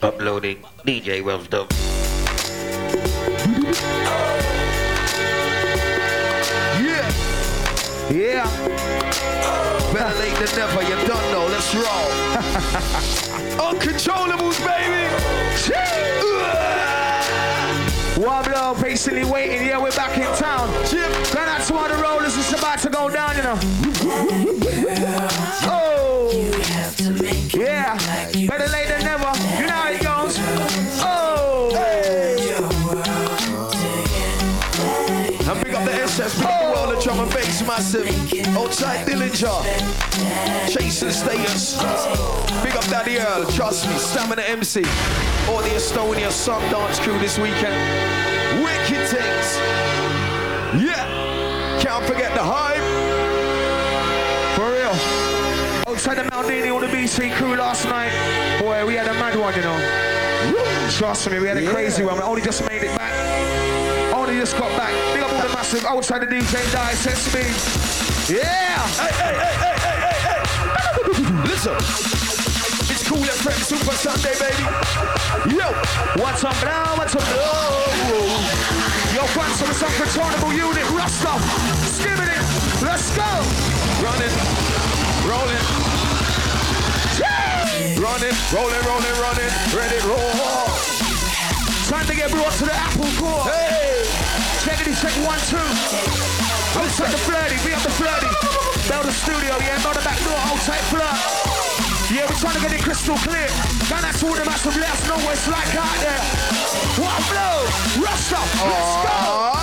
Uploading DJ Wisdom. Yeah. Better late than never, you don't know. Let's roll. Uncontrollables, baby. One blow, patiently waiting. Yeah, we're back in town. Going out to all the rollers. It's about to go down, you know. Oh. Yeah. Better late than never. You know how it goes. Oh. Hey. And pick up the SS, pick up the world of drum and bass massive. Outside Dillinger, chasing status. Big up Daddy Earl, trust me, Stamina MC. All the Estonia song dance crew this weekend. Wicked things. Yeah, can't forget the hype. For real. Outside the Maldini on the BC crew last night. Boy, we had a mad one, you know. Trust me, we had a crazy one. We only just made it back. Only just got back. Big up all the massive outside the DJ Die, Sesame. Yeah! Hey. Listen. It's Cool FM Super Sunday, baby. Yo! What's up now? What's up now? Yo, fans of the Uncontrollable Unit, Rasta. Skimming it. Let's go! Running. Rolling. Running. Rolling. Ready, roll. Time to get brought to the Apple Core. Hey! Check 1, 2. Outside the flirty, be up the flirty. Bell the studio, yeah, not the back door, outside flirt. Yeah, we're trying to get it crystal clear. And that's all the massive, let us know what it's like out there. One blow, Rasta, let's go.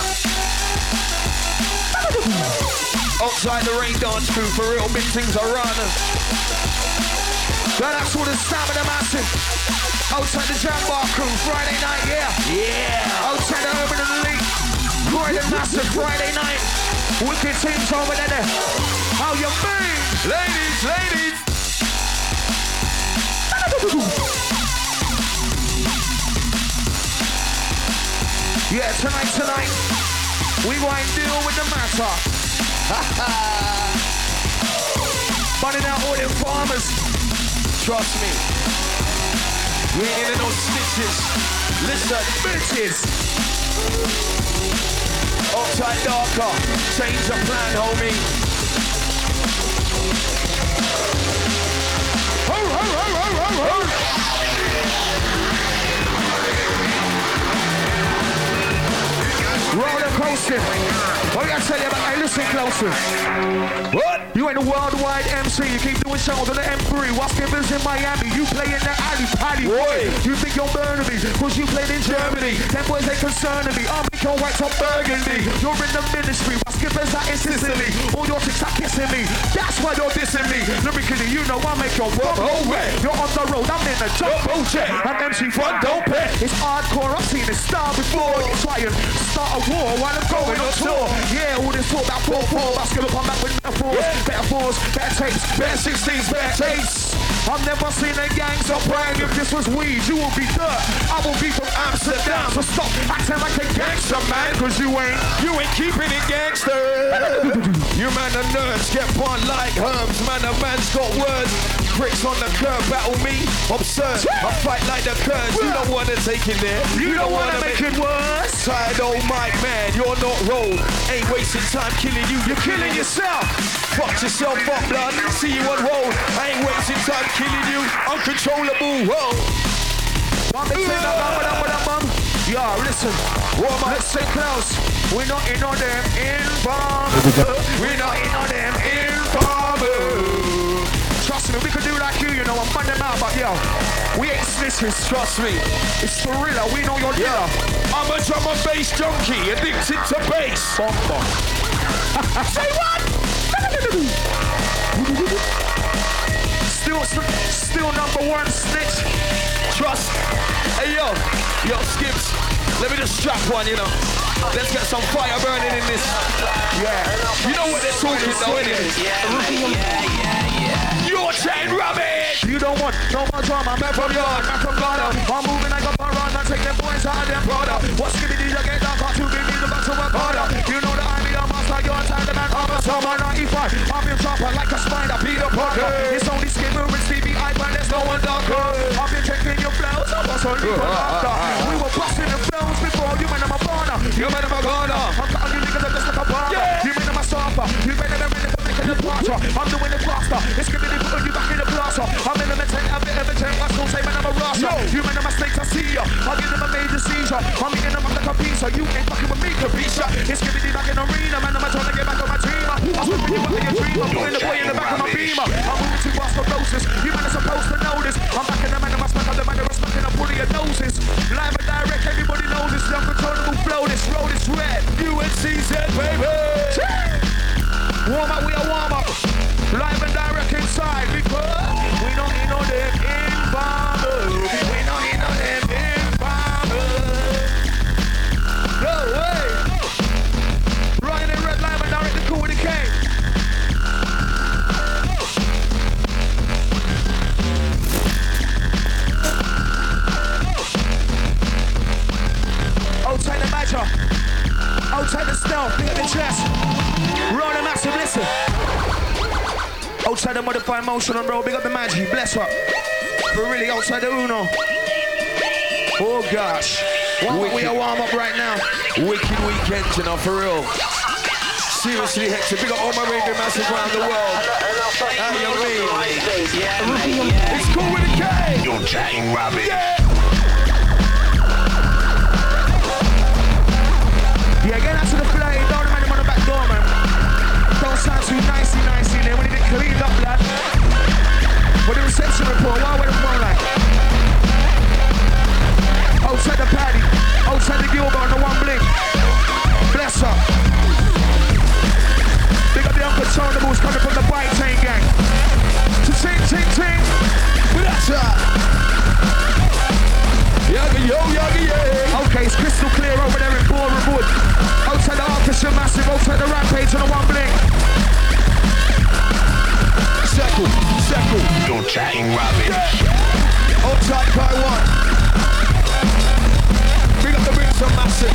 Outside the rain dance crew, for real, big things are running. And that's all the stamina massive. Outside the Jam Bar crew, Friday night, yeah. Outside the Urban and Elite, Friday massive, Friday night. Wicked teams over there. How you mean? Ladies. Yeah, tonight, we going to deal with the matter. Bunning out all them farmers. Trust me. We ain't in no stitches. Listen, bitches. Upside darker. Change the plan, homie. Ho. Roller coaster. What I tell you about? Hey, listen closer. What? You ain't a worldwide MC. You keep doing shows on the M3. What's givers in Miami? You play in the alley, paddy boy. You think you're Burnaby, cause you played in Germany. Them boys ain't concerning me. I'll make your white top burgundy. You're in the ministry. What's givers out in Sicily? All your chicks are kissing me. That's why you're dissing me. Lyrically, you know I make your world wet. You're on the road, I'm in a jumbo jet. I'm MC front, don't bet. It's hardcore, I've seen it start before. You try and start a war while I'm going on tour. Yeah, all this talk about 4-4. Basketball, come back with metaphors. Better fours, better tapes, better 16s, better tapes. I've never seen a gangster brag. If this was weed, you will be dirt. I will be from Amsterdam. So stop acting like a gangster, man. Cause you ain't keeping it gangster. You man are nerds, get burned like herbs. Man, a man's got words. Bricks on the curb, battle me, absurd. I fight like the Kurds. You don't wanna take it there. You don't wanna make it worse. Tired old Mike, man, you're not rolled. Ain't wasting time killing you, you're killing yourself. Fuck yourself up, blood. See you on road. I ain't wasting time killing you. Uncontrollable, whoa. Yo, listen. Let's stay close. We're not in on them informers. We're not in on them informers. Trust me, we could do like you know, and fund them out, but yo, we ain't snitches, trust me. It's Gorilla, we know your dealer. I'm a drum and bass junkie, addicted to bass. Bomba. Say what? Still number one snitch. Trust. Hey yo, Skips, let me just strap one, you know. Let's get some fire burning in this. Yeah. You know what they're talking though, innit? Yeah. You're chatting rubbish! You don't want no more drama, man from yard, man from Ghana. I'm moving like a run and take them boys out of them brother. What's gonna do to get down, got to be the back to work harder. You know that I'm the master, you're time the man, I'm a summer 95. I'm in chopper like a spider, Peter Parker. It's only skin moving, Stevie I, but there's no one darker. I've been checking your blouse, I'm a so leave on after. We were busting the flows before you man, I'm a burner. You man, I'm a burner. I'm cutting you niggas, I'm just like a barber. You man, I'm a surfer. You better than ready for making the plaster. I'm doing it faster. It's gonna be putting you back in the plaster. I'm in the maintain, a bit of a chain. I still say man, I'm a rasta. You man, I'm a snake, I see ya. I'll give them a major seizure. I'm eating them up like a pizza. You ain't fucking with me, Capisha. It's gonna be back in the arena, man. I'm trying to get back on my team. I'm whipping you up in your dream. I'm putting the boy in the back of my beamer. I'm moving too fast for roses. You man are supposed to know this. I'm back in the man, I'm a smack of the man, I'm smacking up all of your noses. Live and direct, everybody knows this. The uncontrollable flow, this road is red. UNCZ, baby. Warm up, we are warm up. Live and direct inside because we don't need no them informers. We don't need no them informers. No way. Running in red, live and direct, the cool with the K. Outside the badger. Outside the stealth, big up the chest. Roll the massive, listen. Outside the modified motion on bro, big up the magic, bless her. We're really outside the Uno. Oh gosh. We are warm up right now. Wicked weekend, you know, for real. Seriously, Hector, big up all my radio masses around the world. How you mean? It's cool with a K. You're chatting rubbish. Yeah, get out to the flight, don't remind him on the back door, man. Don't sound too nicey there when he get cleaned up, lad. For the reception report, why would the phone like? Outside the paddy, outside the Gilbert on the one blink. Bless up. Big up the uncontrollables coming from the bike chain gang. Ting. Bless up. Yeah. Okay, it's crystal clear over there in Boreham Wood. Outside the Arcusha Massive, outside the Rampage on the one blink. Circle. You're chatting rubbish. Outside by one. Bring up the rings on Massive.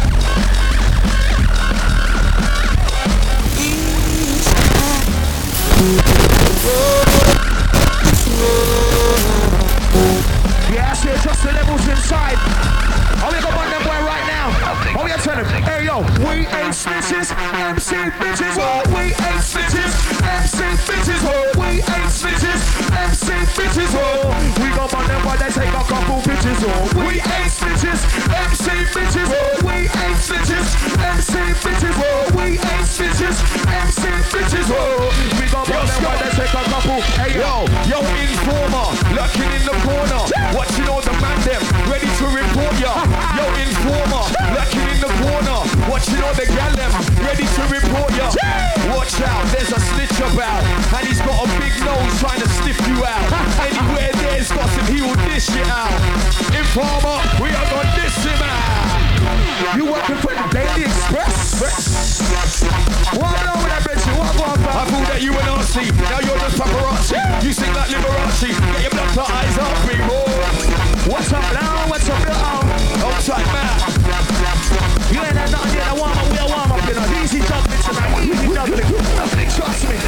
Yeah, I see just the levels inside. Oh, we got one them boy right now. Oh, yeah, tell him. Hey, yo, we ain't snitches, MC bitches. Oh, we ain't snitches, MC bitches. Oh, we ain't snitches, MC bitches. Oh, we got one them boy, they take a couple bitches. Oh, we ain't snitches, MC bitches. Oh, we ain't snitches, MC bitches. Oh, we ain't snitches, MC bitches. Oh, we got one them boy, they take a couple. Hey, Yo, informer, lurking in the corner, watching all the man them, ready to report ya. Yo, informer, lurking in the corner, watching all the gal them, ready to report ya. Watch out, there's a snitch about, and he's got a big nose trying to sniff you out. Anywhere there's gossip, he will dish it out. Informer, we are gonna dish him out. You working for the Daily Express? What over that bitch? What going on? I thought that you were Nazi, now you're just paparazzi. You sing like Liberace, get your blood to eyes up, me more. What's up now? What's up now? Outside man. You ain't had nothing yet. I warm up. We are warm up, you know. Easy juggling tonight. Easy juggling. Trust me.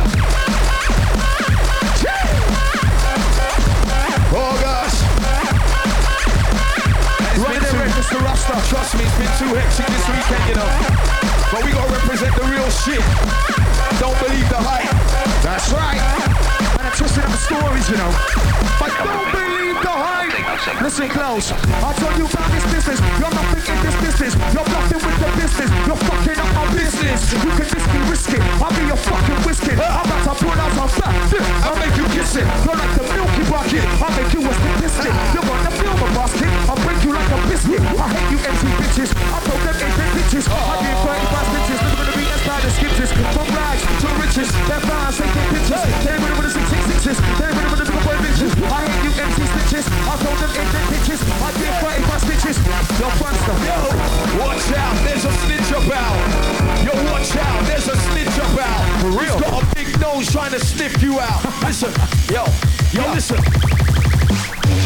Oh gosh. Running the red, Mr. Rasta. Trust me, it's been too hectic this weekend, you know. But we gotta represent the real shit. Don't believe the hype. That's right. And I'm twisting up the stories, you know. But don't believe the hype. Listen close. I told you about this business. You're nothing in this business. You're bluffing with the business. You're fucking up my business. You can risk it. I'll be your fucking whiskey. I'm about to pull out some fat. I'll make you kiss it. You're like the Milky Bucket. I'll make you a statistic. You're gonna feel my basket. I'll break you like a biscuit. I hate you empty bitches. I'll throw them in their bitches. I give 35 bitches. They're gonna be as bad as skipters. From rags to riches. They're fans taking pictures. They're rid of the 666. They're rid of the big boy bitches. I hate you empty stitches. I'll throw them in their bitches. I give 35 stitches. You're fun stuff. Yo, watch out, there's a snitch about. Yo, watch out, there's a snitch about. For real? He's got a big nose trying to sniff you out. Listen, yo, listen.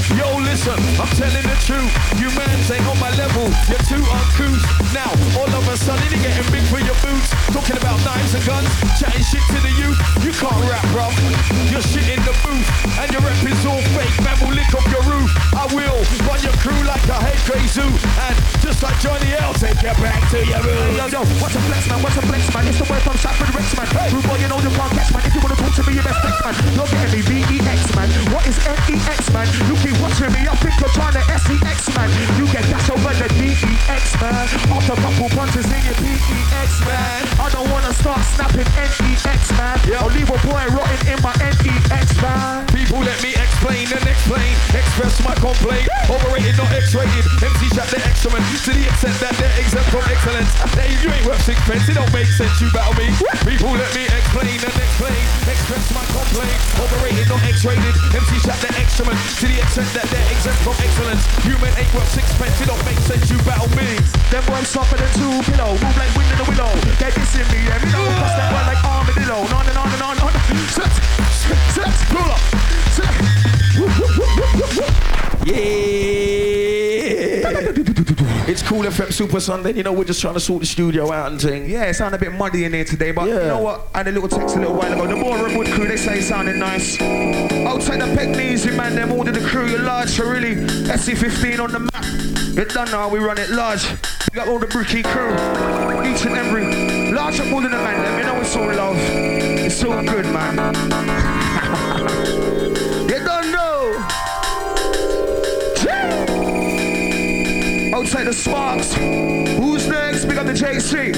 Yo, listen, I'm telling the truth. You mans ain't on my level. You're too uncouth. Now, all of a sudden, you're getting big for your boots. Talking about knives and guns, chatting shit to the youth. You can't rap, bro. You're shit in the booth, and your rep is all fake. Man will lick off your roof. I will run your crew like a hate crazy zoo. And just like Johnny L, take you back to your room. Yo, what's a flex, man? What's a flex, man? It's the word from Stratford Rex, man. Hey. Rude boy, you know you can't catch, man. If you wanna talk to me, you best flex, man. You're getting me VEX, man. What is NEX, man? You keep watching me, I think you're trying to SEX, man. You get dash over the DEX, man. After a couple punches in your PEX, man. I don't wanna start snapping NEX, man. I'll leave a boy rotting in my NEX, man. People, let me explain and explain. Express my complaint. Overrated, not X-rated. MC shot the excellent to the extent that they're exempt from excellence. Hey, you ain't worth sixpence, it don't make sense, you battle me. People, let me explain and explain. Express my complaint. Overrated, not X-rated. MC shot the excellent to the extent that they're exempt from excellence. Human ain't worth sixpence, it don't make sense, you battle me. Them boys softer than two pillow. Move like wind in the willow. They're dissing me, and you know, cause them boy like armadillo. On and on and on and on. Select, pull up. Yeah. It's Cool FM Super Sunday. You know, we're just trying to sort the studio out and things. Yeah, it sounded a bit muddy in here today, but you know what? I had a little text a little while ago. The Moore Wood crew, they say it sounded nice. Outside the Peck Easy, man, them all of the crew, you're large, so really, SC15 on the map. You done now, we run it large. We got all the Brookie crew, each and every. Large up all of the man, them, you know it's all love. It's all good, man. You don't know. Outside the Sparks. Who's next? Big up the JC.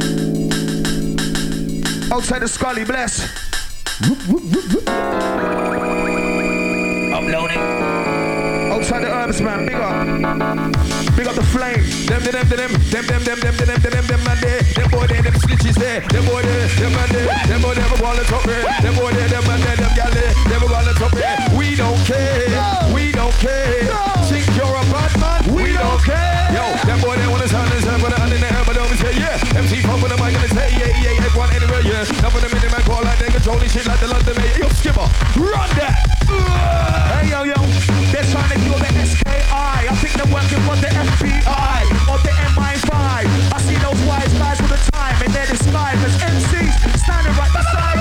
Outside the Scully, bless. Uploading. Outside the Herbs, man, big up. Big up the Flame. Them, man there. Them boy there, them snitches there. Them boy there, them man there. Them boy never wanna top there. Them boy there, them man there, them gal there. Never wanna top there. We don't care. No. We don't care. No. Think you're a bad man? We don't care. Yo, them boy they wanna sound this, but I'm in the air, but don't say yeah. MC pump with the mic and they say yeah. Everyone anywhere, yeah. None of them in the man call like they controlling shit like the London Mayor. Yo, Skipper, run that.